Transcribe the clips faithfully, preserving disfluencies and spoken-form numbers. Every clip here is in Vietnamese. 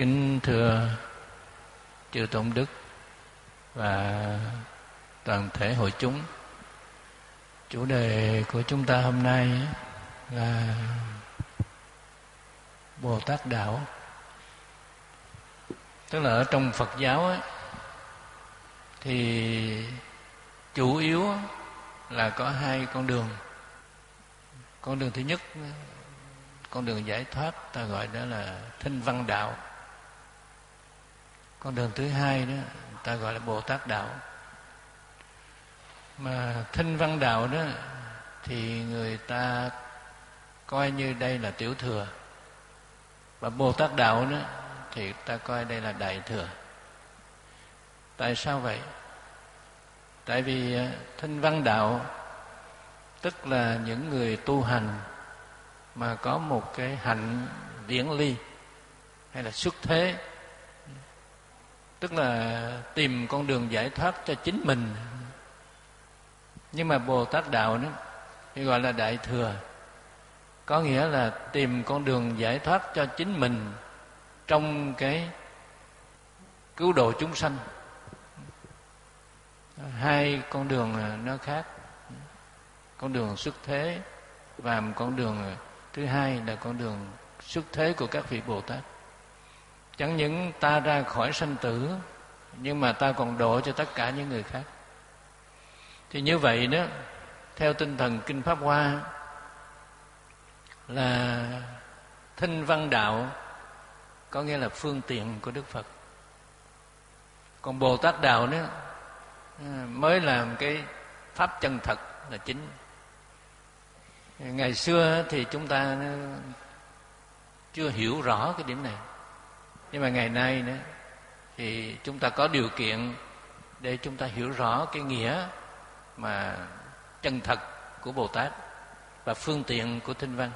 Kính thưa chư tôn đức và toàn thể hội chúng, chủ đề của chúng ta hôm nay là Bồ Tát Đạo. Tức là ở trong Phật giáo ấy, thì chủ yếu là có hai con đường. Con đường thứ nhất, con đường giải thoát, ta gọi đó là Thinh Văn Đạo. Con đường thứ hai đó ta gọi là Bồ Tát Đạo. Mà Thinh Văn Đạo đó thì người ta coi như đây là tiểu thừa, và Bồ Tát Đạo đó thì ta coi đây là đại thừa. Tại sao vậy? Tại vì Thinh Văn Đạo tức là những người tu hành mà có một cái hạnh viễn ly hay là xuất thế, tức là tìm con đường giải thoát cho chính mình. Nhưng mà Bồ Tát Đạo đó thì gọi là đại thừa, có nghĩa là tìm con đường giải thoát cho chính mình trong cái cứu độ chúng sanh. Hai con đường nó khác, con đường xuất thế và một con đường thứ hai là con đường xuất thế của các vị Bồ Tát. Chẳng những ta ra khỏi sanh tử, nhưng mà ta còn độ cho tất cả những người khác. Thì như vậy đó, theo tinh thần Kinh Pháp Hoa, là Thinh Văn Đạo có nghĩa là phương tiện của Đức Phật. Còn Bồ Tát Đạo đó mới làm cái pháp chân thật là chính. Ngày xưa thì chúng ta chưa hiểu rõ cái điểm này, nhưng mà ngày nay đó thì chúng ta có điều kiện để chúng ta hiểu rõ cái nghĩa mà chân thật của Bồ Tát và phương tiện của Thinh Văn.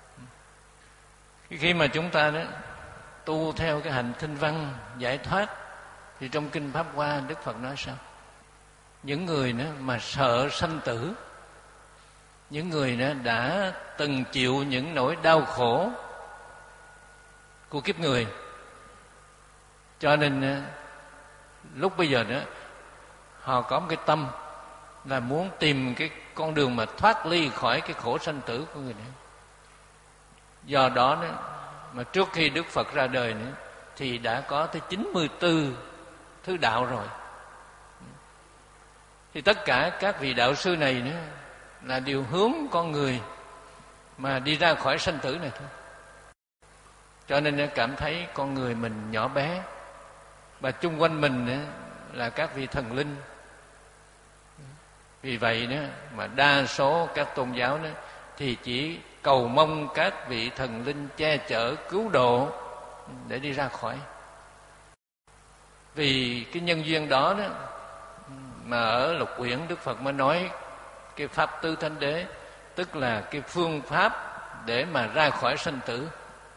Khi mà chúng ta đó tu theo cái hành Thinh Văn giải thoát, thì trong Kinh Pháp Hoa Đức Phật nói sao? Những người đó mà sợ sanh tử, những người đó đã từng chịu những nỗi đau khổ của kiếp người, cho nên lúc bây giờ đó họ có một cái tâm là muốn tìm cái con đường mà thoát ly khỏi cái khổ sanh tử của người đó. Do đó đó mà trước khi Đức Phật ra đời nữa thì đã có tới chín mươi tư thứ đạo rồi. Thì tất cả các vị đạo sư này nữa là đều hướng con người mà đi ra khỏi sanh tử này thôi. Cho nên cảm thấy con người mình nhỏ bé, và chung quanh mình nữa là các vị thần linh. Vì vậy đó mà đa số các tôn giáo đó thì chỉ cầu mong các vị thần linh che chở cứu độ để đi ra khỏi. Vì cái nhân duyên đó đó mà ở Lục Uyển Đức Phật mới nói cái pháp tứ thánh đế, tức là cái phương pháp để mà ra khỏi sanh tử.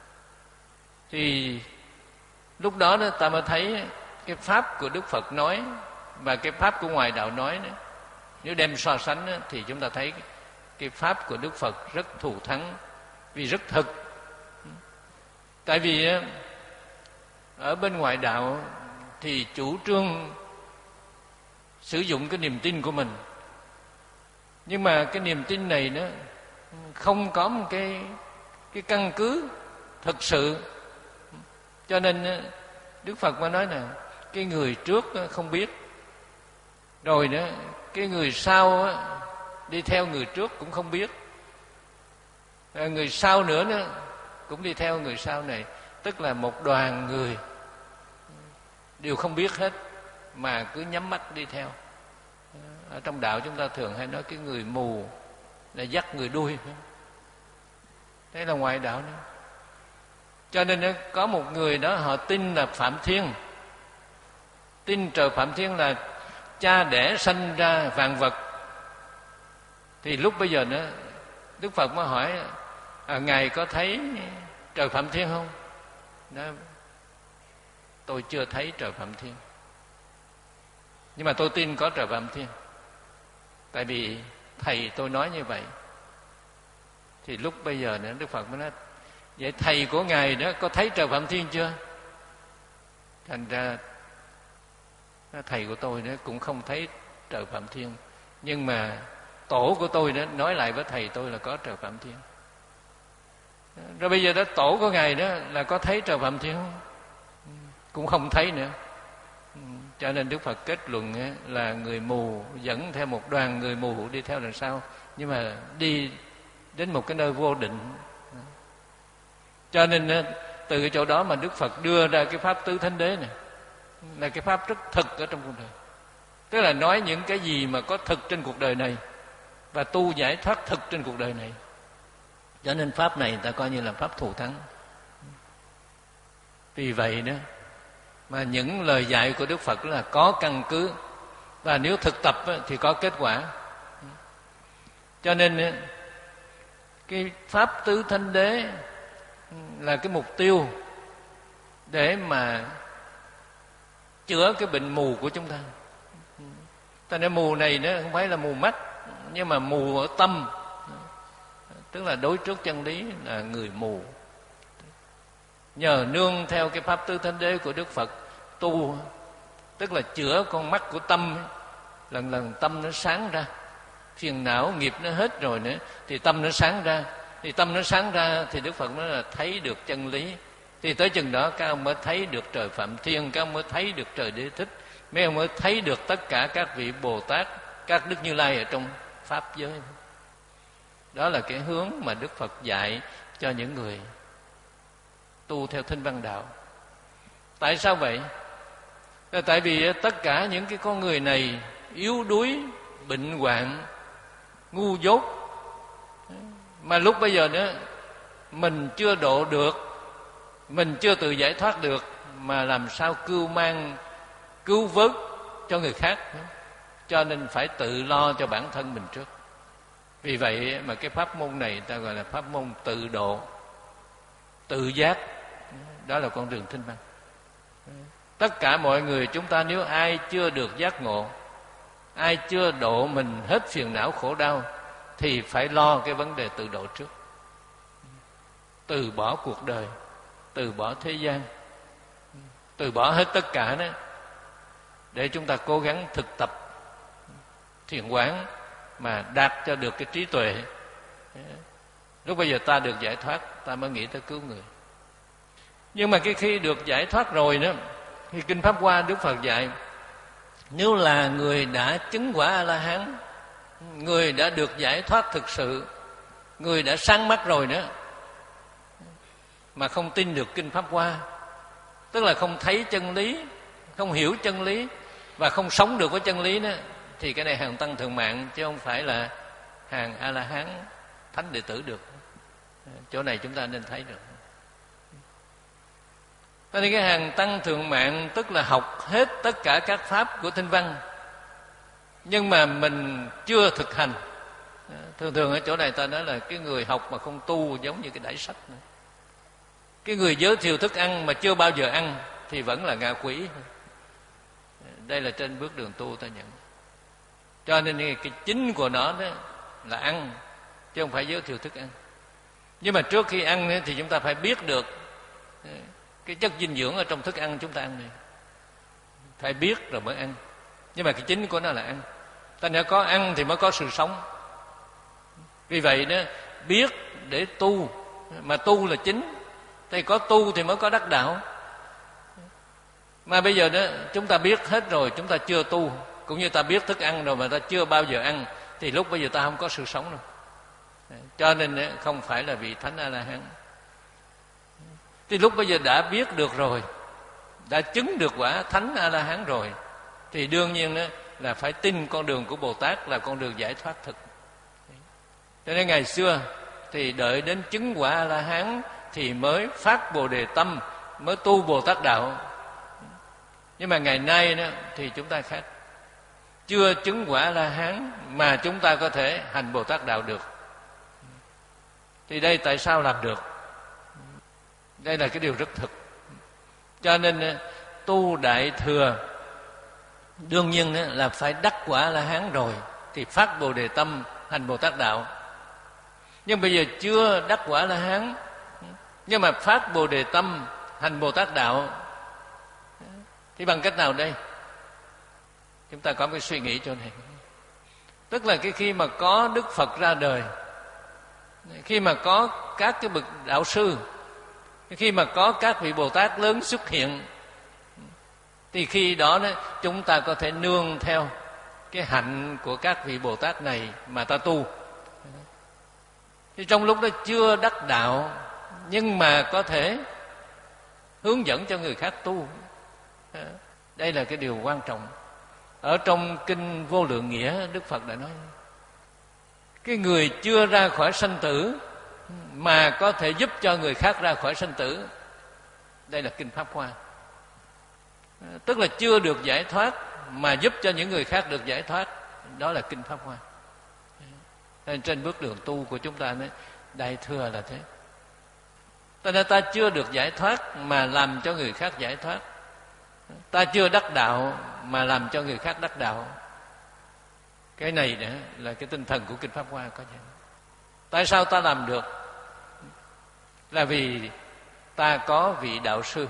Thì lúc đó, đó ta mới thấy cái pháp của Đức Phật nói và cái pháp của ngoại đạo nói đó, nếu đem so sánh đó, thì chúng ta thấy cái pháp của Đức Phật rất thù thắng, vì rất thực. Tại vì ở bên ngoại đạo thì chủ trương sử dụng cái niềm tin của mình, nhưng mà cái niềm tin này nó không có một cái cái căn cứ thực sự. Cho nên Đức Phật mới nói là cái người trước không biết, rồi đó cái người sau đi theo người trước cũng không biết, người sau nữa nữa cũng đi theo người sau này, tức là một đoàn người đều không biết hết mà cứ nhắm mắt đi theo. Ở trong đạo chúng ta thường hay nói cái người mù là dắt người đuôi, thế là ngoại đạo nữa. Cho nên có một người đó họ tin là Phạm Thiên, tin trời Phạm Thiên là cha đẻ sanh ra vạn vật. Thì lúc bây giờ nữa Đức Phật mới hỏi à, Ngài có thấy trời Phạm Thiên không? Đó, tôi chưa thấy trời Phạm Thiên, nhưng mà tôi tin có trời Phạm Thiên, tại vì thầy tôi nói như vậy. Thì lúc bây giờ nữa Đức Phật mới nói vậy thầy của Ngài đó có thấy trời Phạm Thiên chưa? Thành ra thầy của tôi đó cũng không thấy trời Phạm Thiên, nhưng mà tổ của tôi đó nói lại với thầy tôi là có trời Phạm Thiên. Rồi bây giờ đó tổ của ngài đó là có thấy trời Phạm Thiên không? Cũng không thấy nữa. Cho nên Đức Phật kết luận là người mù dẫn theo một đoàn người mù đi theo đằng sau, nhưng mà đi đến một cái nơi vô định. Cho nên từ cái chỗ đó mà Đức Phật đưa ra cái pháp tứ thánh đế này, là cái pháp rất thực ở trong cuộc đời. Tức là nói những cái gì mà có thực trên cuộc đời này và tu giải thoát thực trên cuộc đời này. Cho nên pháp này ta coi như là pháp thù thắng. Vì vậy đó mà những lời dạy của Đức Phật là có căn cứ, và nếu thực tập thì có kết quả. Cho nên cái pháp tứ thánh đế là cái mục tiêu để mà chữa cái bệnh mù của chúng ta. Ta nói mù này nó không phải là mù mắt, nhưng mà mù ở tâm, tức là đối trước chân lý là người mù. Nhờ nương theo cái pháp tứ thánh đế của Đức Phật tu, tức là chữa con mắt của tâm, lần lần tâm nó sáng ra, phiền não nghiệp nó hết rồi nữa thì tâm nó sáng ra, thì tâm nó sáng ra thì Đức Phật nói là thấy được chân lý. Thì tới chừng đó các ông mới thấy được trời Phạm Thiên, các ông mới thấy được trời Đế Thích, mấy ông mới thấy được tất cả các vị Bồ Tát, các Đức Như Lai ở trong pháp giới. Đó là cái hướng mà Đức Phật dạy cho những người tu theo Thinh Văn Đạo. Tại sao vậy? Là tại vì tất cả những cái con người này yếu đuối, bệnh hoạn, ngu dốt, mà lúc bây giờ nữa mình chưa độ được, mình chưa tự giải thoát được, mà làm sao cưu mang, cứu vớt cho người khác. Cho nên phải tự lo cho bản thân mình trước. Vì vậy mà cái pháp môn này ta gọi là pháp môn tự độ, tự giác. Đó là con đường Thinh Văn. Tất cả mọi người chúng ta nếu ai chưa được giác ngộ, ai chưa độ mình hết phiền não khổ đau, thì phải lo cái vấn đề tự độ trước. Từ bỏ cuộc đời, từ bỏ thế gian, từ bỏ hết tất cả đó, để chúng ta cố gắng thực tập thiền quán mà đạt cho được cái trí tuệ. Lúc bây giờ ta được giải thoát, ta mới nghĩ tới cứu người. Nhưng mà cái khi được giải thoát rồi đó, thì Kinh Pháp Hoa Đức Phật dạy, nếu là người đã chứng quả A-la-hán, người đã được giải thoát thực sự, người đã sáng mắt rồi nữa, mà không tin được Kinh Pháp Hoa, tức là không thấy chân lý, không hiểu chân lý và không sống được với chân lý đó, thì cái này hàng tăng thượng mạng, chứ không phải là hàng A-la-hán thánh đệ tử được. Chỗ này chúng ta nên thấy được. Nên cái hàng tăng thượng mạng tức là học hết tất cả các pháp của Thinh Văn, nhưng mà mình chưa thực hành. Thường thường ở chỗ này ta nói là cái người học mà không tu giống như cái đải sách nữa. Cái người giới thiệu thức ăn mà chưa bao giờ ăn thì vẫn là ngạ quỷ. Đây là trên bước đường tu ta nhận. Cho nên cái chính của nó đó là ăn, chứ không phải giới thiệu thức ăn. Nhưng mà trước khi ăn thì chúng ta phải biết được cái chất dinh dưỡng ở trong thức ăn chúng ta ăn này, phải biết rồi mới ăn. Nhưng mà cái chính của nó là ăn. Ta nếu có ăn thì mới có sự sống. Vì vậy đó, biết để tu, mà tu là chính. Thì có tu thì mới có đắc đạo. Mà bây giờ đó chúng ta biết hết rồi, chúng ta chưa tu, cũng như ta biết thức ăn rồi mà ta chưa bao giờ ăn, thì lúc bây giờ ta không có sự sống đâu. Cho nên không phải là vị Thánh A-la-hán. Thì lúc bây giờ đã biết được rồi, đã chứng được quả Thánh A-la-hán rồi, thì đương nhiên đó là phải tin con đường của Bồ Tát là con đường giải thoát thực. Cho nên ngày xưa thì đợi đến chứng quả A-la-hán thì mới phát Bồ Đề tâm, mới tu Bồ Tát đạo. Nhưng mà ngày nay đó thì chúng ta khác. Chưa chứng quả A-la-hán mà chúng ta có thể hành Bồ Tát đạo được. Thì đây tại sao làm được? Đây là cái điều rất thực. Cho nên tu Đại Thừa đương nhiên là phải đắc quả A-la-hán rồi thì phát Bồ Đề tâm, hành Bồ Tát đạo. Nhưng bây giờ chưa đắc quả A-la-hán, nhưng mà phát Bồ Đề tâm, hành Bồ Tát đạo, Thì bằng cách nào đây? Chúng ta có cái suy nghĩ chỗ này. Tức là cái khi mà có Đức Phật ra đời, khi mà có các cái bậc đạo sư, khi mà có các vị Bồ Tát lớn xuất hiện, thì khi đó, đó chúng ta có thể nương theo cái hạnh của các vị Bồ Tát này mà ta tu. Thì trong lúc đó chưa đắc đạo, nhưng mà có thể hướng dẫn cho người khác tu. Đây là cái điều quan trọng. Ở trong Kinh Vô Lượng Nghĩa, Đức Phật đã nói, cái người chưa ra khỏi sanh tử mà có thể giúp cho người khác ra khỏi sanh tử, đây là Kinh Pháp Hoa. Tức là chưa được giải thoát mà giúp cho những người khác được giải thoát, đó là Kinh Pháp Hoa. Nên trên bước đường tu của chúng ta nói, Đại Thừa là thế. Cho nên ta chưa được giải thoát mà làm cho người khác giải thoát, ta chưa đắc đạo mà làm cho người khác đắc đạo. Cái này nữa là cái tinh thần của Kinh Pháp Hoa có vậy. Tại sao ta làm được? Là vì ta có vị đạo sư,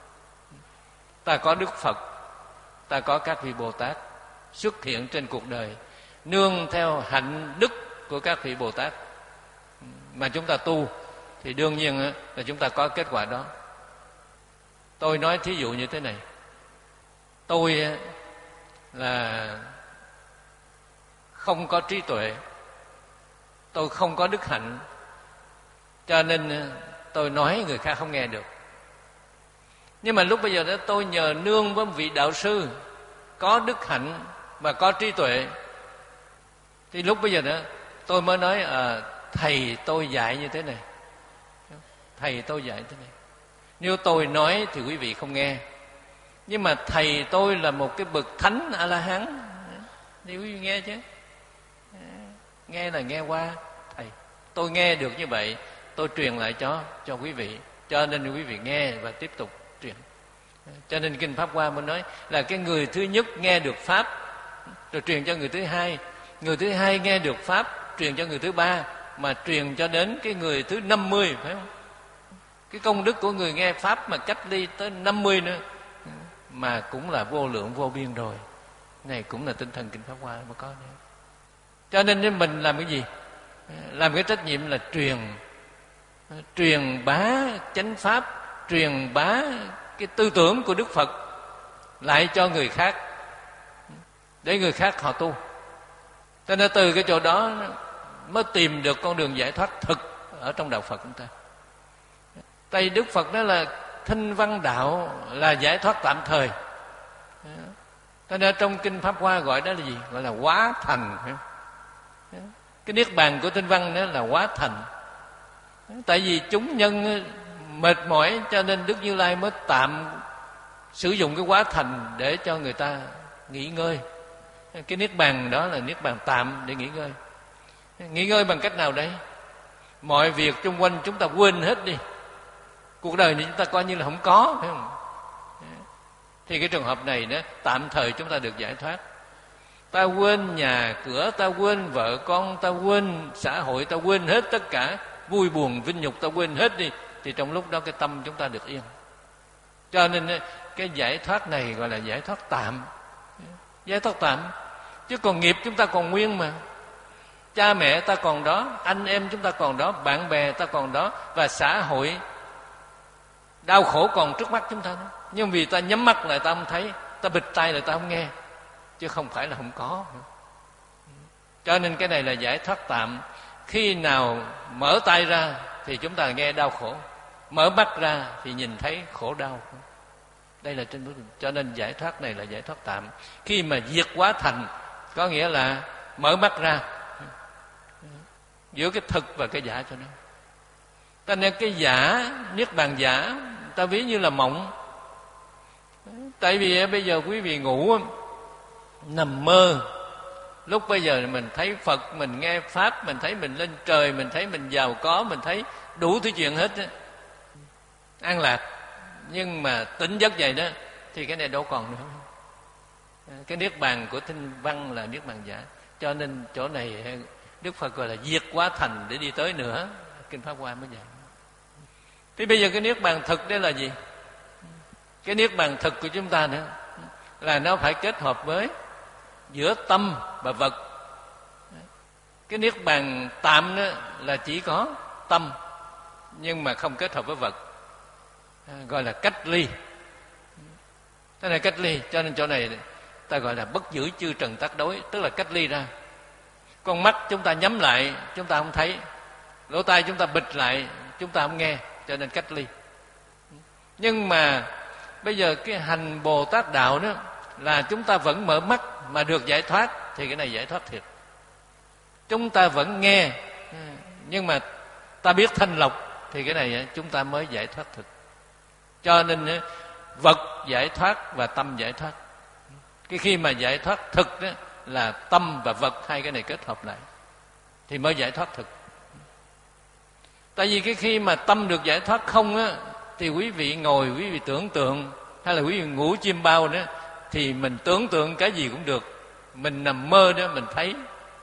ta có Đức Phật, ta có các vị Bồ Tát xuất hiện trên cuộc đời, nương theo hạnh đức của các vị Bồ Tát mà chúng ta tu, thì đương nhiên là chúng ta có kết quả đó. Tôi nói thí dụ như thế này, tôi là không có trí tuệ, tôi không có đức hạnh, cho nên tôi nói người khác không nghe được. Nhưng mà lúc bây giờ đó tôi nhờ nương với một vị đạo sư có đức hạnh và có trí tuệ, thì lúc bây giờ đó tôi mới nói à, thầy tôi dạy như thế này, thầy tôi dạy thế này. Nếu tôi nói thì quý vị không nghe, nhưng mà thầy tôi là một cái bậc thánh A-la-hán thì quý vị nghe chứ. Nghe là nghe qua thầy, tôi nghe được như vậy, tôi truyền lại cho cho quý vị, cho nên quý vị nghe và tiếp tục truyền. Cho nên Kinh Pháp Hoa mới nói là cái người thứ nhất nghe được Pháp rồi truyền cho người thứ hai, người thứ hai nghe được Pháp truyền cho người thứ ba, mà truyền cho đến cái người thứ năm mươi, phải không? Cái công đức của người nghe Pháp mà cách ly tới năm mươi nữa mà cũng là vô lượng vô biên rồi. Này cũng là tinh thần Kinh Pháp Hoa mà có nữa. Cho nên nếu mình làm cái gì? Làm cái trách nhiệm là truyền Truyền bá chánh Pháp, truyền bá cái tư tưởng của Đức Phật lại cho người khác, để người khác họ tu. Cho nên từ cái chỗ đó mới tìm được con đường giải thoát thực ở trong đạo Phật chúng ta. Tại Đức Phật nói là thinh văn đạo là giải thoát tạm thời. Cho nên trong Kinh Pháp Hoa gọi đó là gì? Gọi là hóa thành. Cái niết bàn của thinh văn đó là hóa thành. Tại vì chúng nhân mệt mỏi, cho nên Đức Như Lai mới tạm sử dụng cái hóa thành để cho người ta nghỉ ngơi. Cái niết bàn đó là niết bàn tạm để nghỉ ngơi. Nghỉ ngơi bằng cách nào đấy? Mọi việc xung quanh chúng ta quên hết đi, cuộc đời này chúng ta coi như là không có, phải không? Thì cái trường hợp này đó, tạm thời chúng ta được giải thoát. Ta quên nhà cửa, ta quên vợ con, ta quên xã hội, ta quên hết tất cả vui buồn vinh nhục, ta quên hết đi, thì trong lúc đó cái tâm chúng ta được yên. Cho nên cái giải thoát này gọi là giải thoát tạm. Giải thoát tạm. Chứ còn nghiệp chúng ta còn nguyên mà. Cha mẹ ta còn đó, anh em chúng ta còn đó, bạn bè ta còn đó, và xã hội đau khổ còn trước mắt chúng ta đó. Nhưng vì ta nhắm mắt lại ta không thấy, ta bịt tai lại ta không nghe, chứ không phải là không có. Cho nên cái này là giải thoát tạm. Khi nào mở tay ra thì chúng ta nghe đau khổ, mở mắt ra thì nhìn thấy khổ đau. Đây là trên bước đường. Cho nên giải thoát này là giải thoát tạm. Khi mà diệt hóa thành có nghĩa là mở mắt ra giữa cái thực và cái giả cho nó. Cho nên cái giả, niết bàn giả, ta ví như là mộng. Tại vì bây giờ quý vị ngủ nằm mơ, lúc bây giờ mình thấy Phật, mình nghe Pháp, mình thấy mình lên trời, mình thấy mình giàu có, mình thấy đủ thứ chuyện hết đó, an lạc. Nhưng mà tỉnh giấc vậy đó thì cái này đâu còn nữa. Cái niết bàn của thinh văn là niết bàn giả. Cho nên chỗ này Đức Phật gọi là diệt hóa thành để đi tới nữa. Kinh Pháp Hoa mới dạy. Thì bây giờ cái niết bàn thực đây là gì? Cái niết bàn thực của chúng ta nữa là nó phải kết hợp với giữa tâm và vật. Cái niết bàn tạm đó là chỉ có tâm nhưng mà không kết hợp với vật, gọi là cách ly. Thế này cách ly, cho nên chỗ này ta gọi là bất giữ chư trần tác đối, tức là cách ly ra. Con mắt chúng ta nhắm lại chúng ta không thấy, lỗ tai chúng ta bịt lại chúng ta không nghe, cho nên cách ly. Nhưng mà bây giờ cái hành Bồ Tát đạo đó là chúng ta vẫn mở mắt mà được giải thoát, thì cái này giải thoát thiệt. Chúng ta vẫn nghe nhưng mà ta biết thanh lọc, thì cái này chúng ta mới giải thoát thực. Cho nên vật giải thoát và tâm giải thoát. Cái khi mà giải thoát thực đó là tâm và vật hai cái này kết hợp lại thì mới giải thoát thực. Tại vì cái khi mà tâm được giải thoát không á, thì quý vị ngồi quý vị tưởng tượng, hay là quý vị ngủ chim bao đó, thì mình tưởng tượng cái gì cũng được. Mình nằm mơ đó mình thấy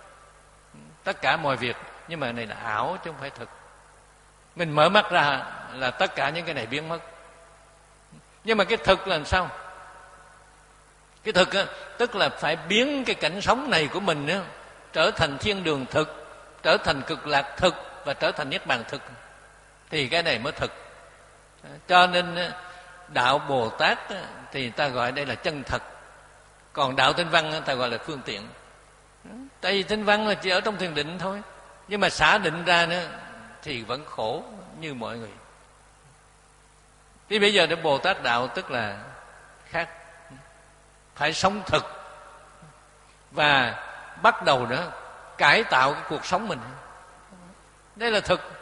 tất cả mọi việc, nhưng mà này là ảo chứ không phải thực. Mình mở mắt ra là tất cả những cái này biến mất. Nhưng mà cái thực là làm sao? Cái thực á, tức là phải biến cái cảnh sống này của mình á, trở thành thiên đường thực, trở thành cực lạc thực và trở thành niết bàn thực, thì cái này mới thực. Cho nên đạo Bồ Tát thì ta gọi đây là chân thật, còn đạo Tinh Văn ta gọi là phương tiện. Tại vì Tinh Văn là chỉ ở trong thiền định thôi, nhưng mà xả định ra nữa thì vẫn khổ như mọi người. Thì bây giờ đến Bồ Tát đạo tức là khác, phải sống thực và bắt đầu nữa cải tạo cái cuộc sống mình. Đây là thực.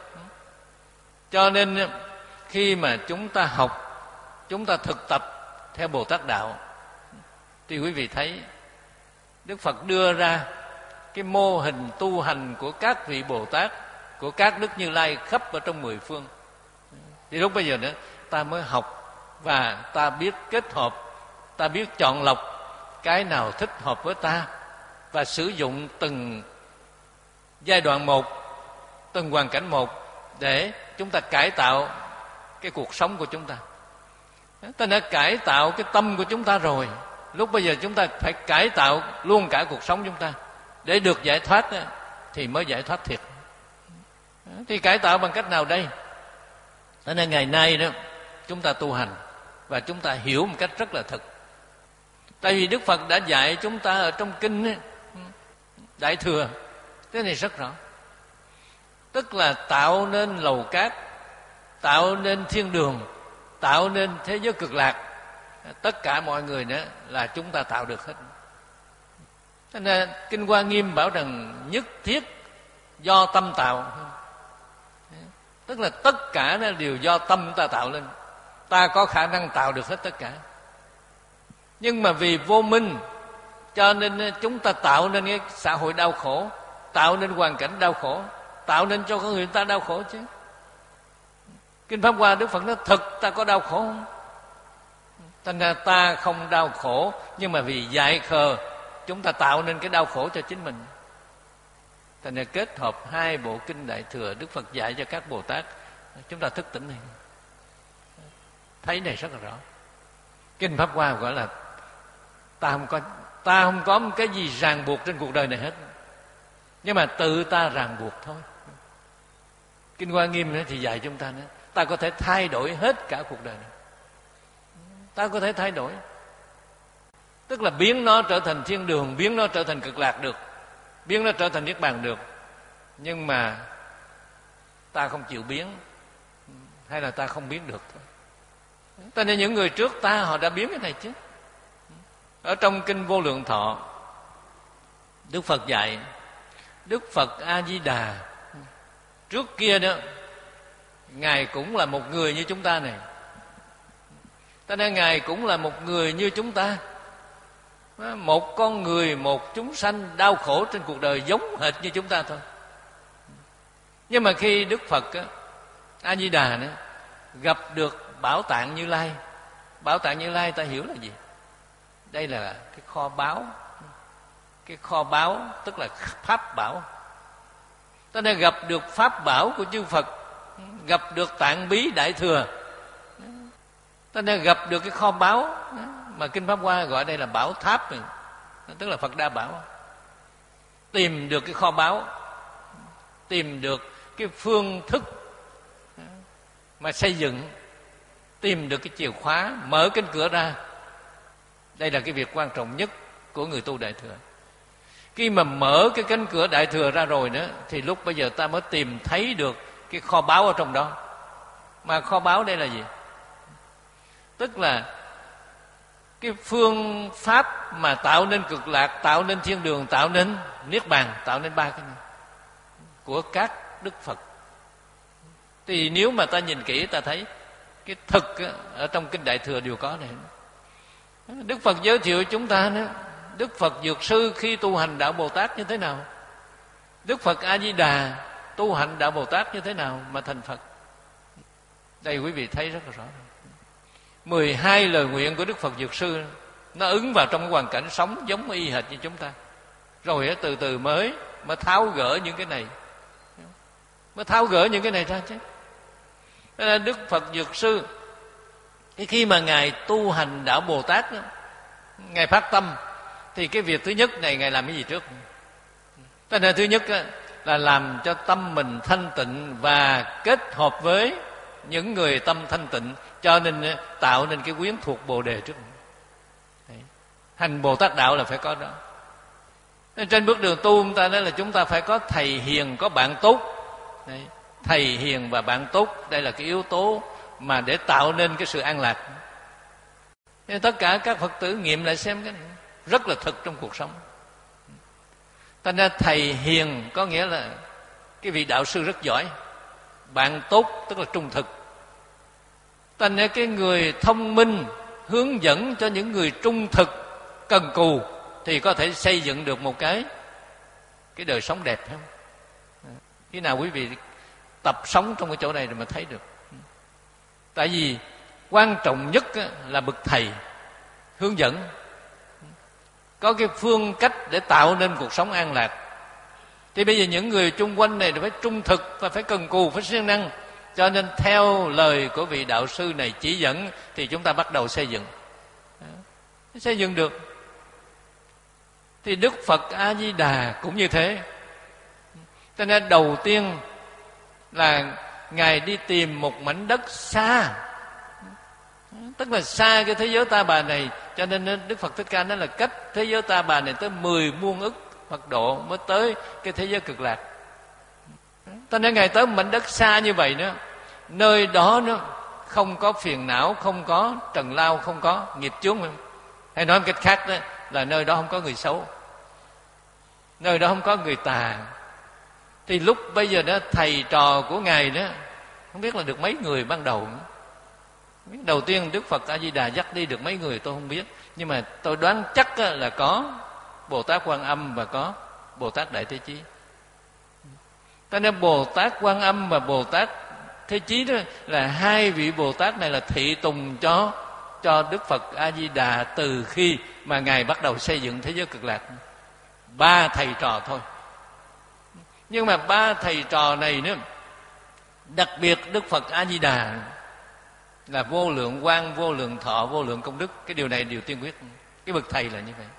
Cho nên khi mà chúng ta học, chúng ta thực tập theo Bồ Tát đạo, thì quý vị thấy Đức Phật đưa ra cái mô hình tu hành của các vị Bồ Tát, của các Đức Như Lai khắp ở trong mười phương. Thì lúc bây giờ nữa ta mới học và ta biết kết hợp, ta biết chọn lọc cái nào thích hợp với ta, và sử dụng từng giai đoạn một, từng hoàn cảnh một để chúng ta cải tạo cái cuộc sống của chúng ta. Ta đã cải tạo cái tâm của chúng ta rồi, lúc bây giờ chúng ta phải cải tạo luôn cả cuộc sống chúng ta để được giải thoát, thì mới giải thoát thiệt. Thì cải tạo bằng cách nào đây? Cho nên ngày nay đó chúng ta tu hành và chúng ta hiểu một cách rất là thực. Tại vì Đức Phật đã dạy chúng ta ở trong kinh ấy, Đại Thừa, cái này rất rõ. Tức là tạo nên lầu cát, tạo nên thiên đường, tạo nên thế giới cực lạc. Tất cả mọi người nữa là chúng ta tạo được hết. Cho nên Kinh Hoa Nghiêm bảo rằng nhất thiết do tâm tạo. Tức là tất cả nó đều do tâm ta tạo lên. Ta có khả năng tạo được hết tất cả. Nhưng mà vì vô minh, cho nên chúng ta tạo nên cái xã hội đau khổ, tạo nên hoàn cảnh đau khổ, tạo nên cho con người ta đau khổ chứ. Kinh Pháp Hoa Đức Phật nói thực ta có đau khổ không? Thành ra ta không đau khổ, nhưng mà vì dại khờ chúng ta tạo nên cái đau khổ cho chính mình. Thành ra kết hợp hai bộ kinh Đại Thừa, Đức Phật dạy cho các Bồ Tát, chúng ta thức tỉnh này, thấy này rất là rõ. Kinh Pháp Hoa gọi là ta không có ta không có một cái gì ràng buộc trên cuộc đời này hết, nhưng mà tự ta ràng buộc thôi. Kinh Hoa Nghiêm thì dạy chúng ta nữa, ta có thể thay đổi hết cả cuộc đời này. Ta có thể thay đổi, tức là biến nó trở thành thiên đường, biến nó trở thành cực lạc được, biến nó trở thành niết bàn được. Nhưng mà ta không chịu biến, hay là ta không biến được thôi. Cho nên những người trước ta họ đã biến cái này chứ. Ở trong Kinh Vô Lượng Thọ, Đức Phật dạy, Đức Phật A Di Đà trước kia đó, Ngài cũng là một người như chúng ta này. Cho nên Ngài cũng là một người như chúng ta, một con người, một chúng sanh đau khổ trên cuộc đời giống hệt như chúng ta thôi. Nhưng mà khi Đức Phật A Di Đà nữa gặp được Bảo Tạng Như Lai, Bảo Tạng Như Lai ta hiểu là gì? Đây là cái kho báu, cái kho báu tức là pháp bảo. Ta nên gặp được pháp bảo của chư Phật, gặp được Tạng Bí Đại Thừa, ta nên gặp được cái kho báu mà Kinh Pháp Hoa gọi đây là bảo tháp, tức là Phật Đa Bảo. Tìm được cái kho báu, tìm được cái phương thức mà xây dựng, tìm được cái chìa khóa mở cánh cửa ra. Đây là cái việc quan trọng nhất của người tu Đại Thừa. Khi mà mở cái cánh cửa Đại Thừa ra rồi nữa, thì lúc bây giờ ta mới tìm thấy được cái kho báu ở trong đó. Mà kho báu đây là gì? Tức là cái phương pháp mà tạo nên cực lạc, tạo nên thiên đường, tạo nên niết bàn, tạo nên ba cái này của các Đức Phật. Thì nếu mà ta nhìn kỹ, ta thấy cái thực ở trong Kinh Đại Thừa đều có này. Đức Phật giới thiệu chúng ta nữa, Đức Phật Dược Sư khi tu hành đạo Bồ Tát như thế nào, Đức Phật A Di Đà tu hành đạo Bồ Tát như thế nào mà thành Phật. Đây quý vị thấy rất là rõ. mười hai lời nguyện của Đức Phật Dược Sư nó ứng vào trong cái hoàn cảnh sống giống y hệt như chúng ta. Rồi từ từ mới mới tháo gỡ những cái này, mới tháo gỡ những cái này ra chứ. Thế là Đức Phật Dược Sư khi mà Ngài tu hành đạo Bồ Tát đó, Ngài phát tâm, thì cái việc thứ nhất này Ngài làm cái gì trước? Cái này thứ nhất là làm cho tâm mình thanh tịnh và kết hợp với những người tâm thanh tịnh, cho nên tạo nên cái quyến thuộc Bồ Đề trước. Đấy. Hành Bồ Tát đạo là phải có đó. Nên trên bước đường tu chúng ta nói là chúng ta phải có thầy hiền, có bạn tốt. Đấy. Thầy hiền và bạn tốt, đây là cái yếu tố mà để tạo nên cái sự an lạc. Nên tất cả các Phật tử nghiệm lại xem cái này rất là thực trong cuộc sống. Thành ra thầy hiền có nghĩa là cái vị đạo sư rất giỏi, bạn tốt tức là trung thực. Thành ra cái người thông minh hướng dẫn cho những người trung thực cần cù thì có thể xây dựng được một cái cái đời sống đẹp, không? Khi nào quý vị tập sống trong cái chỗ này rồi mà thấy được. Tại vì quan trọng nhất là bậc thầy hướng dẫn, có cái phương cách để tạo nên cuộc sống an lạc. Thì bây giờ những người chung quanh này phải trung thực và phải cần cù, phải siêng năng. Cho nên theo lời của vị đạo sư này chỉ dẫn thì chúng ta bắt đầu xây dựng. Xây dựng được. Thì Đức Phật A Di Đà cũng như thế. Cho nên đầu tiên là Ngài đi tìm một mảnh đất xa, tức là xa cái thế giới Ta Bà này. Cho nên Đức Phật Thích Ca nói là cách thế giới Ta Bà này tới mười muôn ức Phật độ mới tới cái thế giới cực lạc. Cho nên Ngài tới một mảnh đất xa như vậy nữa, nơi đó nó không có phiền não, không có trần lao, không có nghiệp chướng. Hay nói một cách khác đó là nơi đó không có người xấu, nơi đó không có người tà. Thì lúc bây giờ đó thầy trò của Ngài đó không biết là được mấy người ban đầu. Đầu tiên Đức Phật A Di Đà dắt đi được mấy người tôi không biết, nhưng mà tôi đoán chắc là có Bồ Tát Quan Âm và có Bồ Tát Đại Thế Chí. Cho nên Bồ Tát Quan Âm và Bồ Tát Thế Chí đó là hai vị Bồ Tát này là thị tùng cho cho Đức Phật A Di Đà từ khi mà Ngài bắt đầu xây dựng thế giới cực lạc. Ba thầy trò thôi. Nhưng mà ba thầy trò này nữa, đặc biệt Đức Phật A Di Đà là vô lượng quang, vô lượng thọ, vô lượng công đức. Cái điều này điều tiên quyết. Cái bậc thầy là như vậy.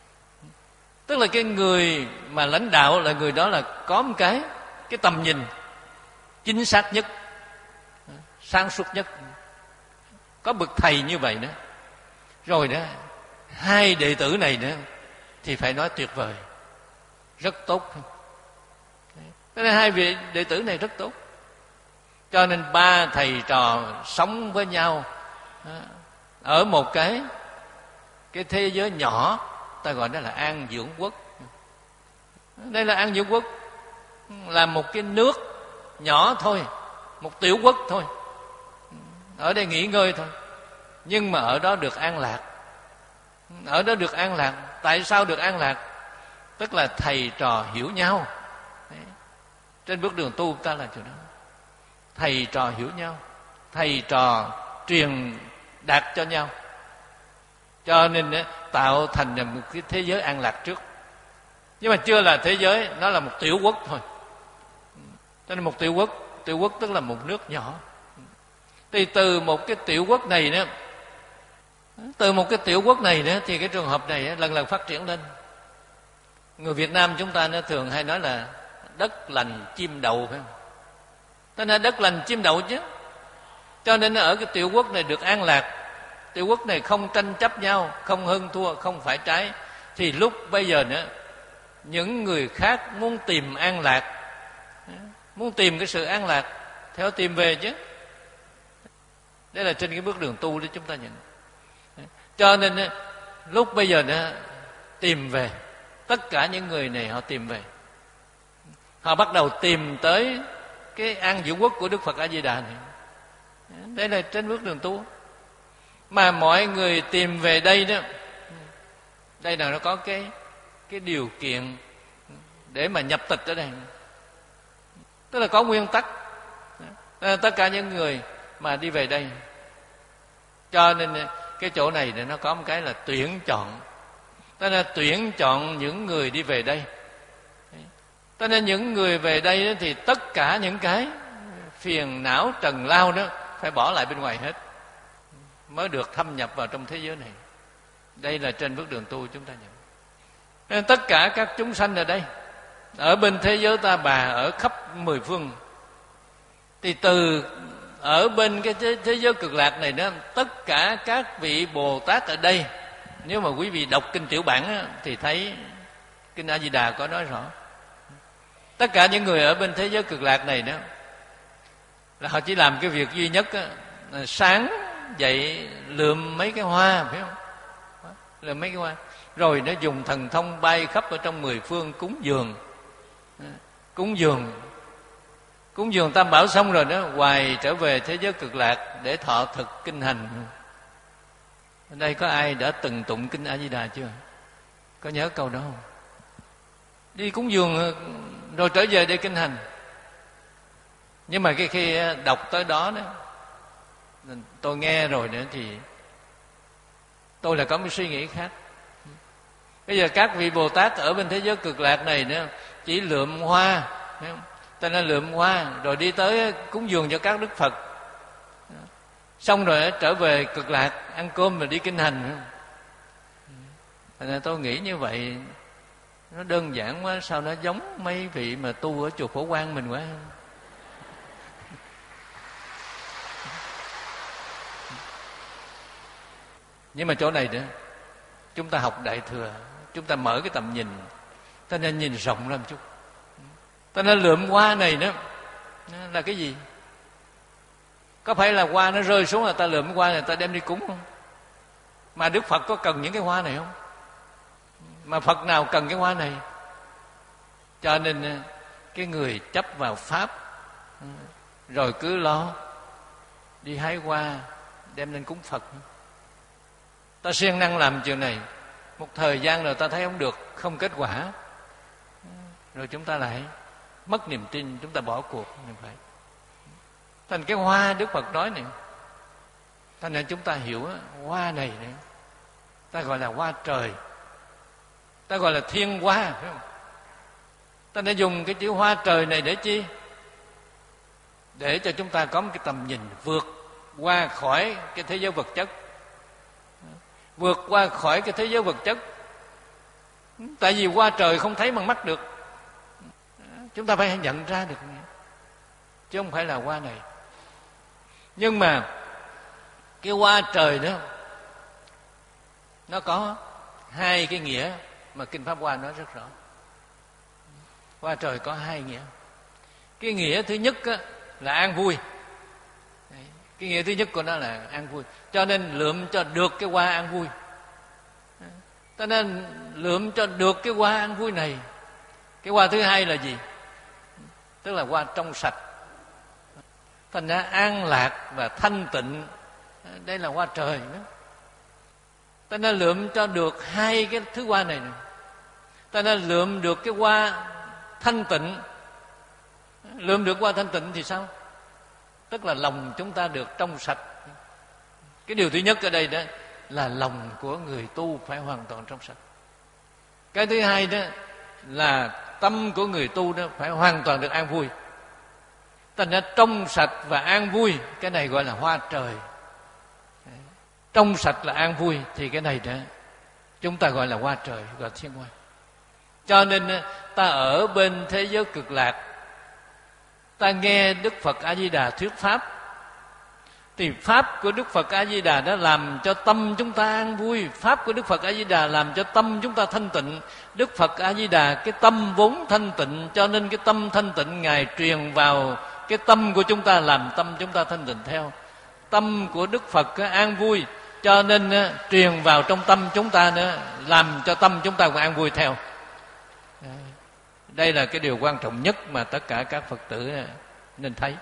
Tức là cái người mà lãnh đạo là người đó là có một cái cái tầm nhìn chính xác nhất, sáng suốt nhất. Có bậc thầy như vậy nữa. Rồi đó, hai đệ tử này nữa thì phải nói tuyệt vời, rất tốt. Thế nên hai vị đệ tử này rất tốt. Cho nên ba thầy trò sống với nhau ở một cái cái thế giới nhỏ, ta gọi đó là An Dưỡng Quốc. Đây là An Dưỡng Quốc, là một cái nước nhỏ thôi, một tiểu quốc thôi, ở đây nghỉ ngơi thôi. Nhưng mà ở đó được an lạc. Ở đó được an lạc. Tại sao được an lạc? Tức là thầy trò hiểu nhau. Đấy. Trên bước đường tu ta là chỗ đó. Thầy trò hiểu nhau, thầy trò truyền đạt cho nhau, cho nên tạo thành một cái thế giới an lạc trước. Nhưng mà chưa là thế giới, nó là một tiểu quốc thôi. Cho nên một tiểu quốc, tiểu quốc tức là một nước nhỏ. Thì từ một cái tiểu quốc này nữa Từ một cái tiểu quốc này nữa thì cái trường hợp này lần lần phát triển lên. Người Việt Nam chúng ta nó thường hay nói là đất lành chim đậu, phải không? Thế nên đất lành chim đậu chứ. Cho nên ở cái tiểu quốc này được an lạc, tiểu quốc này không tranh chấp nhau, không hơn thua, không phải trái. Thì lúc bây giờ nữa, những người khác muốn tìm an lạc, muốn tìm cái sự an lạc, theo tìm về chứ. Đây là trên cái bước đường tu đó chúng ta nhận. Cho nên lúc bây giờ nữa tìm về, tất cả những người này họ tìm về, họ bắt đầu tìm tới cái an dưỡng quốc của Đức Phật A Di Đà này. Đây là trên bước đường tu. Mà mọi người tìm về đây đó, đây là nó có cái cái điều kiện để mà nhập tịch ở đây, tức là có nguyên tắc. Tất cả những người mà đi về đây, cho nên cái chỗ này để nó có một cái là tuyển chọn, tức là tuyển chọn những người đi về đây. Cho nên những người về đây đó, thì tất cả những cái phiền não trần lao đó phải bỏ lại bên ngoài hết, mới được thâm nhập vào trong thế giới này. Đây là trên bước đường tu chúng ta nhận. Nên tất cả các chúng sanh ở đây, ở bên thế giới ta bà, ở khắp mười phương, thì từ ở bên cái thế, thế giới cực lạc này đó, tất cả các vị Bồ Tát ở đây, nếu mà quý vị đọc kinh Tiểu Bản á, thì thấy kinh A Di Đà có nói rõ. Tất cả những người ở bên thế giới cực lạc này đó, là họ chỉ làm cái việc duy nhất á, là sáng dậy lượm mấy cái hoa, phải không? Lượm mấy cái hoa, rồi nó dùng thần thông bay khắp ở trong mười phương cúng dường, cúng dường cúng dường Tam Bảo xong rồi đó, hoài trở về thế giới cực lạc để thọ thực kinh hành. Ở đây có ai đã từng tụng kinh A Di Đà chưa? Có nhớ câu đó không? Đi cúng dường rồi trở về để kinh hành. Nhưng mà cái khi đọc tới đó đó, tôi nghe rồi nữa thì tôi là có một suy nghĩ khác. Bây giờ các vị Bồ Tát ở bên thế giới cực lạc này nữa, chỉ lượm hoa, thấy không? Ta nên lượm hoa rồi đi tới cúng dường cho các Đức Phật, xong rồi trở về cực lạc ăn cơm rồi đi kinh hành. Thành ra tôi nghĩ như vậy nó đơn giản quá, sao nó giống mấy vị mà tu ở chùa Phổ Quang mình quá. Nhưng mà chỗ này nữa, chúng ta học Đại Thừa, chúng ta mở cái tầm nhìn, ta nên nhìn rộng ra một chút. Ta nên lượm hoa này nữa là cái gì? Có phải là hoa nó rơi xuống là ta lượm hoa này ta đem đi cúng không? Mà Đức Phật có cần những cái hoa này không? Mà Phật nào cần cái hoa này? Cho nên cái người chấp vào Pháp rồi cứ lo đi hái hoa đem lên cúng Phật. Ta siêng năng làm chuyện này, một thời gian rồi ta thấy không được, không kết quả, rồi chúng ta lại mất niềm tin, chúng ta bỏ cuộc như vậy. Thành cái hoa Đức Phật nói này, thành nên chúng ta hiểu hoa này này, ta gọi là hoa trời, ta gọi là thiên hoa, phải không? Ta đã dùng cái chữ hoa trời này để chi? Để cho chúng ta có một cái tầm nhìn vượt qua khỏi cái thế giới vật chất, vượt qua khỏi cái thế giới vật chất. Tại vì hoa trời không thấy bằng mắt được, chúng ta phải nhận ra được, chứ không phải là hoa này. Nhưng mà cái hoa trời đó, nó có hai cái nghĩa mà Kinh Pháp Hoa nói rất rõ. Hoa trời có hai nghĩa. Cái nghĩa thứ nhất á, là an vui. Cái nghĩa thứ nhất của nó là an vui. Cho nên lượm cho được cái hoa an vui. Cho nên lượm cho được cái hoa an vui này. Cái hoa thứ hai là gì? Tức là hoa trong sạch, thành ra an lạc và thanh tịnh. Đây là hoa trời đó. Ta nên lượm cho được hai cái thứ hoa này. Ta nên lượm được cái hoa thanh tịnh. Lượm được hoa thanh tịnh thì sao? Tức là lòng chúng ta được trong sạch. Cái điều thứ nhất ở đây đó là lòng của người tu phải hoàn toàn trong sạch. Cái thứ hai đó là tâm của người tu đó phải hoàn toàn được an vui. Thành ra trong sạch và an vui, cái này gọi là hoa trời. trong sạch là an vui, thì cái này đó chúng ta gọi là hoa trời, gọi thiên hoa. Cho nên ta ở bên thế giới cực lạc, ta nghe Đức Phật A Di Đà thuyết pháp, thì pháp của Đức Phật A Di Đà đã làm cho tâm chúng ta an vui, pháp của Đức Phật A Di Đà làm cho tâm chúng ta thanh tịnh. Đức Phật A Di Đà cái tâm vốn thanh tịnh, cho nên cái tâm thanh tịnh Ngài truyền vào cái tâm của chúng ta, làm tâm chúng ta thanh tịnh theo. Tâm của Đức Phật an vui, cho nên truyền vào trong tâm chúng ta nữa, làm cho tâm chúng ta cũng an vui theo. Đây là cái điều quan trọng nhất mà tất cả các Phật tử nên thấy.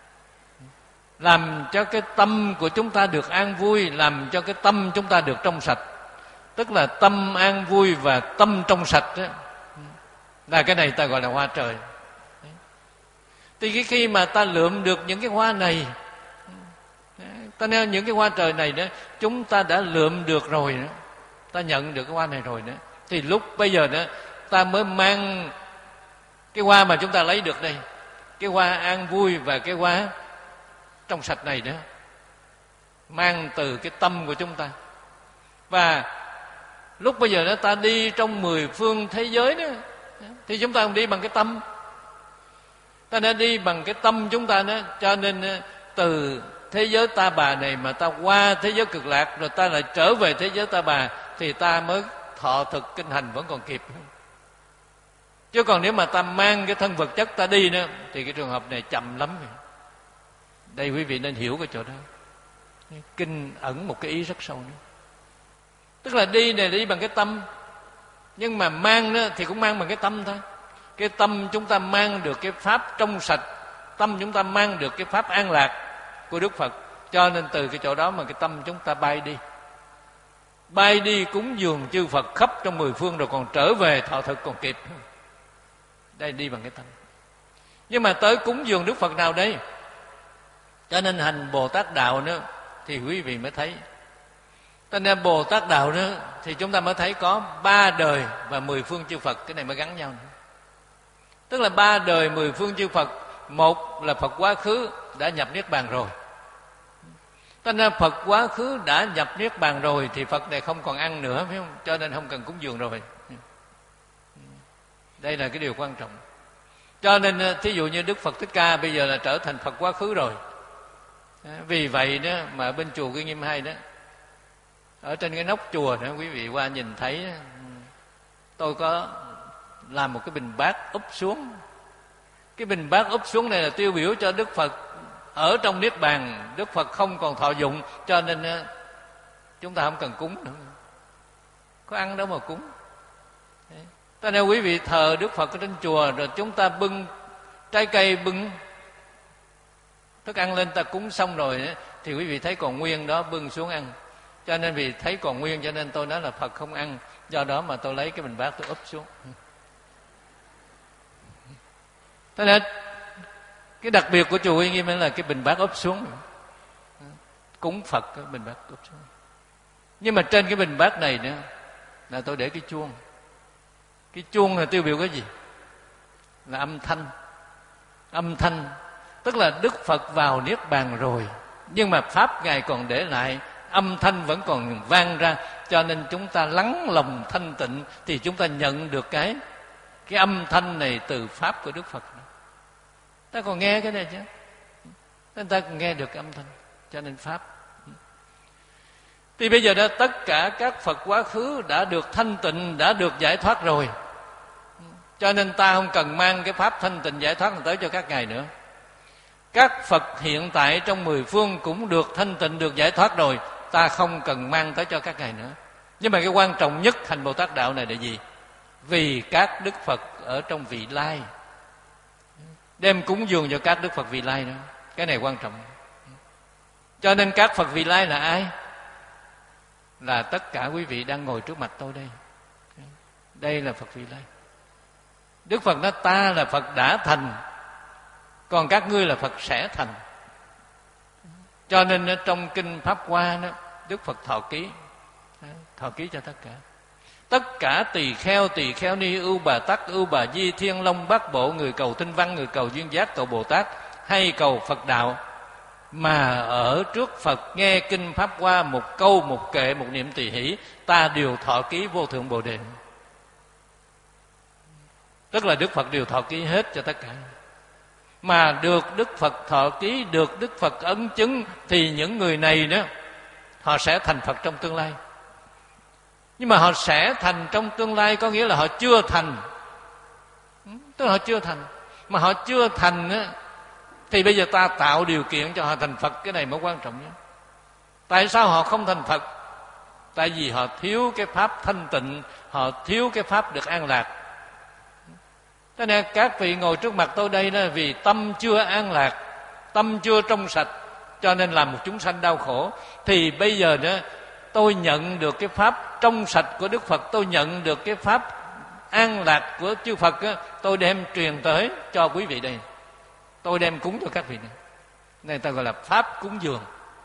Làm cho cái tâm của chúng ta được an vui, làm cho cái tâm chúng ta được trong sạch. Tức là tâm an vui và tâm trong sạch đó, là cái này ta gọi là hoa trời. Thì cái khi mà ta lượm được những cái hoa này, ta nói những cái hoa trời này đó, chúng ta đã lượm được rồi đó, ta nhận được cái hoa này rồi đó, thì lúc bây giờ đó ta mới mang cái hoa mà chúng ta lấy được đây, cái hoa an vui và cái hoa trong sạch này đó, mang từ cái tâm của chúng ta. Và lúc bây giờ đó ta đi trong mười phương thế giới đó, thì chúng ta không đi bằng cái tâm, ta đã đi bằng cái tâm chúng ta đó. Cho nên từ thế giới Ta Bà này mà ta qua thế giới cực lạc, rồi ta lại trở về thế giới Ta Bà, thì ta mới thọ thực kinh hành vẫn còn kịp. Chứ còn nếu mà ta mang cái thân vật chất ta đi nữa, thì cái trường hợp này chậm lắm. Đây quý vị nên hiểu cái chỗ đó. Kinh ẩn một cái ý rất sâu nữa. Tức là đi này đi bằng cái tâm, nhưng mà mang nữa thì cũng mang bằng cái tâm thôi. Cái tâm chúng ta mang được cái pháp trong sạch, tâm chúng ta mang được cái pháp an lạc của Đức Phật. Cho nên từ cái chỗ đó mà cái tâm chúng ta bay đi, bay đi cúng dường chư Phật khắp trong mười phương, rồi còn trở về thọ thực còn kịp. Đây đi bằng cái tâm. Nhưng mà tới cúng dường Đức Phật nào đây? Cho nên hành Bồ Tát Đạo nữa thì quý vị mới thấy. Cho nên Bồ Tát Đạo nữa thì chúng ta mới thấy có ba đời và mười phương chư Phật. Cái này mới gắn nhau nữa. Tức là ba đời mười phương chư Phật. Một là Phật quá khứ đã nhập Niết Bàn rồi. Cho nên Phật quá khứ đã nhập Niết Bàn rồi, thì Phật này không còn ăn nữa, phải không? Cho nên không cần cúng dường rồi. Đây là cái điều quan trọng. Cho nên thí dụ như Đức Phật Thích Ca bây giờ là trở thành Phật quá khứ rồi. Vì vậy đó mà bên chùa Quy Nghiêm hai đó, ở trên cái nóc chùa đó, quý vị qua nhìn thấy, tôi có làm một cái bình bát úp xuống. Cái bình bát úp xuống này là tiêu biểu cho Đức Phật ở trong Niết Bàn. Đức Phật không còn thọ dụng, cho nên chúng ta không cần cúng nữa. Có ăn đâu mà cúng. Cho nên quý vị thờ Đức Phật ở trên chùa, rồi chúng ta bưng trái cây, bưng thức ăn lên, ta cúng xong rồi thì quý vị thấy còn nguyên đó, bưng xuống ăn. Cho nên vì thấy còn nguyên, cho nên tôi nói là Phật không ăn. Do đó mà tôi lấy cái bình bát tôi úp xuống. Thế nên cái đặc biệt của chùa Uy Nghiêm là cái bình bát úp xuống, cúng Phật cái bình bát úp xuống. Nhưng mà trên cái bình bát này nữa là tôi để cái chuông. Cái chuông là tiêu biểu cái gì? Là âm thanh. Âm thanh tức là Đức Phật vào Niết Bàn rồi, nhưng mà pháp Ngài còn để lại, âm thanh vẫn còn vang ra. Cho nên chúng ta lắng lòng thanh tịnh, thì chúng ta nhận được cái cái âm thanh này từ pháp của Đức Phật. Ta còn nghe cái này chứ, ta còn nghe được cái âm thanh, cho nên pháp. Thì bây giờ đó tất cả các Phật quá khứ đã được thanh tịnh, đã được giải thoát rồi. Cho nên ta không cần mang cái pháp thanh tịnh giải thoát này tới cho các ngài nữa. Các Phật hiện tại trong mười phương cũng được thanh tịnh, được giải thoát rồi, ta không cần mang tới cho các ngài nữa. Nhưng mà cái quan trọng nhất hành Bồ Tát Đạo này là gì? Vì các Đức Phật ở trong vị lai, đem cúng dường cho các Đức Phật vị lai đó. Cái này quan trọng. Cho nên các Phật vị lai là ai? Là tất cả quý vị đang ngồi trước mặt tôi đây. Đây là Phật vị lai. Đức Phật nói ta là Phật đã thành, còn các ngươi là Phật sẽ thành. Cho nên trong Kinh Pháp Hoa đó, Đức Phật thọ ký, thọ ký cho tất cả. Tất cả tỳ kheo, tỳ kheo ni, ưu bà tắc, ưu bà di, thiên long bát bộ, người cầu tinh văn, người cầu duyên giác, cầu Bồ Tát, hay cầu Phật đạo, mà ở trước Phật nghe kinh Pháp Hoa, một câu, một kệ, một niệm tỳ hỷ, ta đều thọ ký vô thượng Bồ Đề. Tức là Đức Phật đều thọ ký hết cho tất cả. Mà được Đức Phật thọ ký, được Đức Phật ấn chứng, thì những người này đó, họ sẽ thành Phật trong tương lai. Nhưng mà họ sẽ thành trong tương lai có nghĩa là họ chưa thành. Tức là họ chưa thành. Mà họ chưa thành á, thì bây giờ ta tạo điều kiện cho họ thành Phật. Cái này mới quan trọng nhất. Tại sao họ không thành Phật? Tại vì họ thiếu cái pháp thanh tịnh, họ thiếu cái pháp được an lạc. Cho nên các vị ngồi trước mặt tôi đây đó, vì tâm chưa an lạc, tâm chưa trong sạch, cho nên làm một chúng sanh đau khổ. Thì bây giờ đó, tôi nhận được cái pháp trong sạch của Đức Phật, tôi nhận được cái pháp an lạc của chư Phật đó, tôi đem truyền tới cho quý vị đây. Tôi đem cúng cho các vị này. Này ta gọi là pháp cúng dường.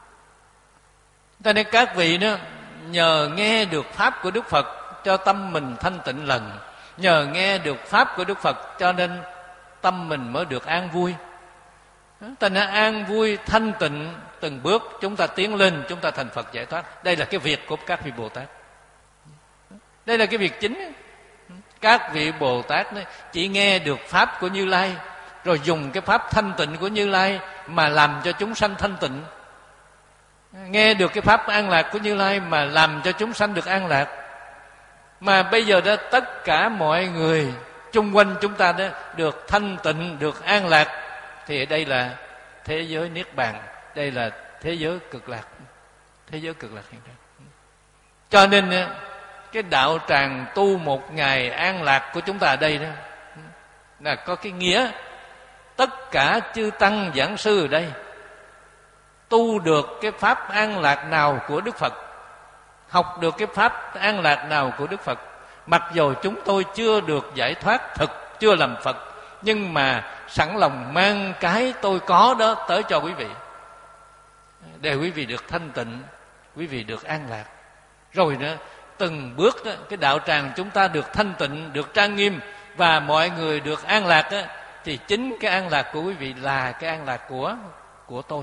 Cho nên các vị đó nhờ nghe được pháp của Đức Phật cho tâm mình thanh tịnh lần. Nhờ nghe được pháp của Đức Phật cho nên tâm mình mới được an vui. Ta nên an vui thanh tịnh, từng bước chúng ta tiến lên, chúng ta thành Phật giải thoát. Đây là cái việc của các vị Bồ Tát. Đây là cái việc chính. Các vị Bồ Tát chỉ nghe được pháp của Như Lai, rồi dùng cái pháp thanh tịnh của Như Lai mà làm cho chúng sanh thanh tịnh. Nghe được cái pháp an lạc của Như Lai mà làm cho chúng sanh được an lạc. Mà bây giờ đó tất cả mọi người chung quanh chúng ta đó được thanh tịnh, được an lạc, thì đây là thế giới Niết Bàn, đây là thế giới cực lạc, thế giới cực lạc hiện tại. Cho nên cái đạo tràng tu một ngày an lạc của chúng ta ở đây đó là có cái nghĩa tất cả chư tăng giảng sư ở đây tu được cái pháp an lạc nào của Đức Phật, học được cái pháp an lạc nào của Đức Phật, mặc dù chúng tôi chưa được giải thoát thực, chưa làm Phật, nhưng mà sẵn lòng mang cái tôi có đó tới cho quý vị, để quý vị được thanh tịnh, quý vị được an lạc. Rồi nữa từng bước đó, cái đạo tràng chúng ta được thanh tịnh, được trang nghiêm, và mọi người được an lạc đó, thì chính cái an lạc của quý vị là cái an lạc của của tôi.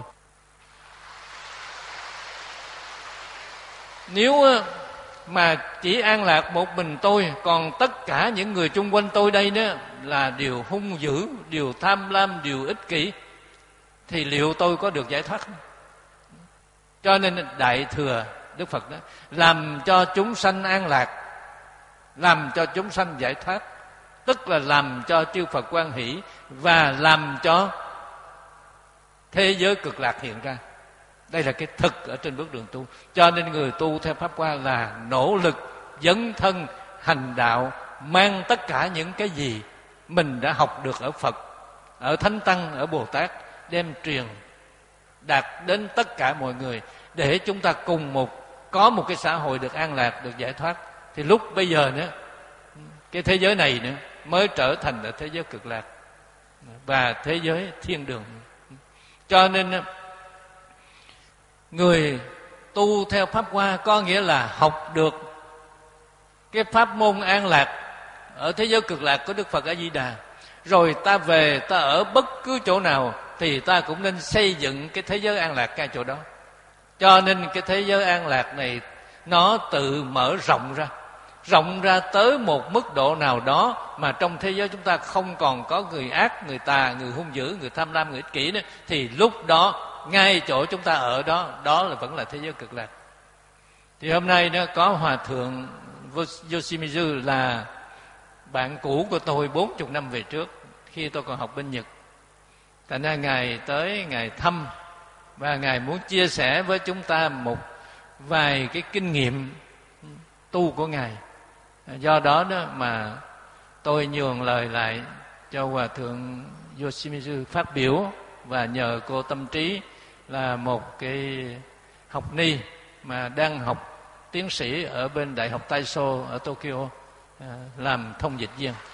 Nếu mà chỉ an lạc một mình tôi, còn tất cả những người chung quanh tôi đây đó là điều hung dữ, điều tham lam, điều ích kỷ, thì liệu tôi có được giải thoát không? Cho nên Đại Thừa Đức Phật đó làm cho chúng sanh an lạc, làm cho chúng sanh giải thoát, tức là làm cho chư Phật hoan hỷ và làm cho thế giới cực lạc hiện ra. Đây là cái thực ở trên bước đường tu. Cho nên người tu theo Pháp Hoa là nỗ lực dấn thân hành đạo, mang tất cả những cái gì mình đã học được ở Phật, ở Thánh Tăng, ở Bồ Tát, đem truyền đạt đến tất cả mọi người, để chúng ta cùng một có một cái xã hội được an lạc, được giải thoát. Thì lúc bây giờ nữa, cái thế giới này nữa mới trở thành là thế giới cực lạc và thế giới thiên đường. Cho nên người tu theo Pháp Hoa có nghĩa là học được cái pháp môn an lạc ở thế giới cực lạc của Đức Phật A Di Đà, rồi ta về ta ở bất cứ chỗ nào thì ta cũng nên xây dựng cái thế giới an lạc cái chỗ đó. Cho nên cái thế giới an lạc này nó tự mở rộng ra, rộng ra tới một mức độ nào đó mà trong thế giới chúng ta không còn có người ác, người tà, người hung dữ, người tham lam, người ích kỷ nữa, thì lúc đó ngay chỗ chúng ta ở đó, đó là vẫn là thế giới cực lạc. Thì hôm nay nó có Hòa Thượng Yoshimizu là bạn cũ của tôi bốn mươi năm về trước, khi tôi còn học bên Nhật. Thành ra Ngài tới, Ngài thăm, và Ngài muốn chia sẻ với chúng ta một vài cái kinh nghiệm tu của Ngài. Do đó đó mà tôi nhường lời lại cho Hòa Thượng Yoshimizu phát biểu, và nhờ cô Tâm Trí là một cái học ni mà đang học tiến sĩ ở bên Đại học Taiso ở Tokyo làm thông dịch viên.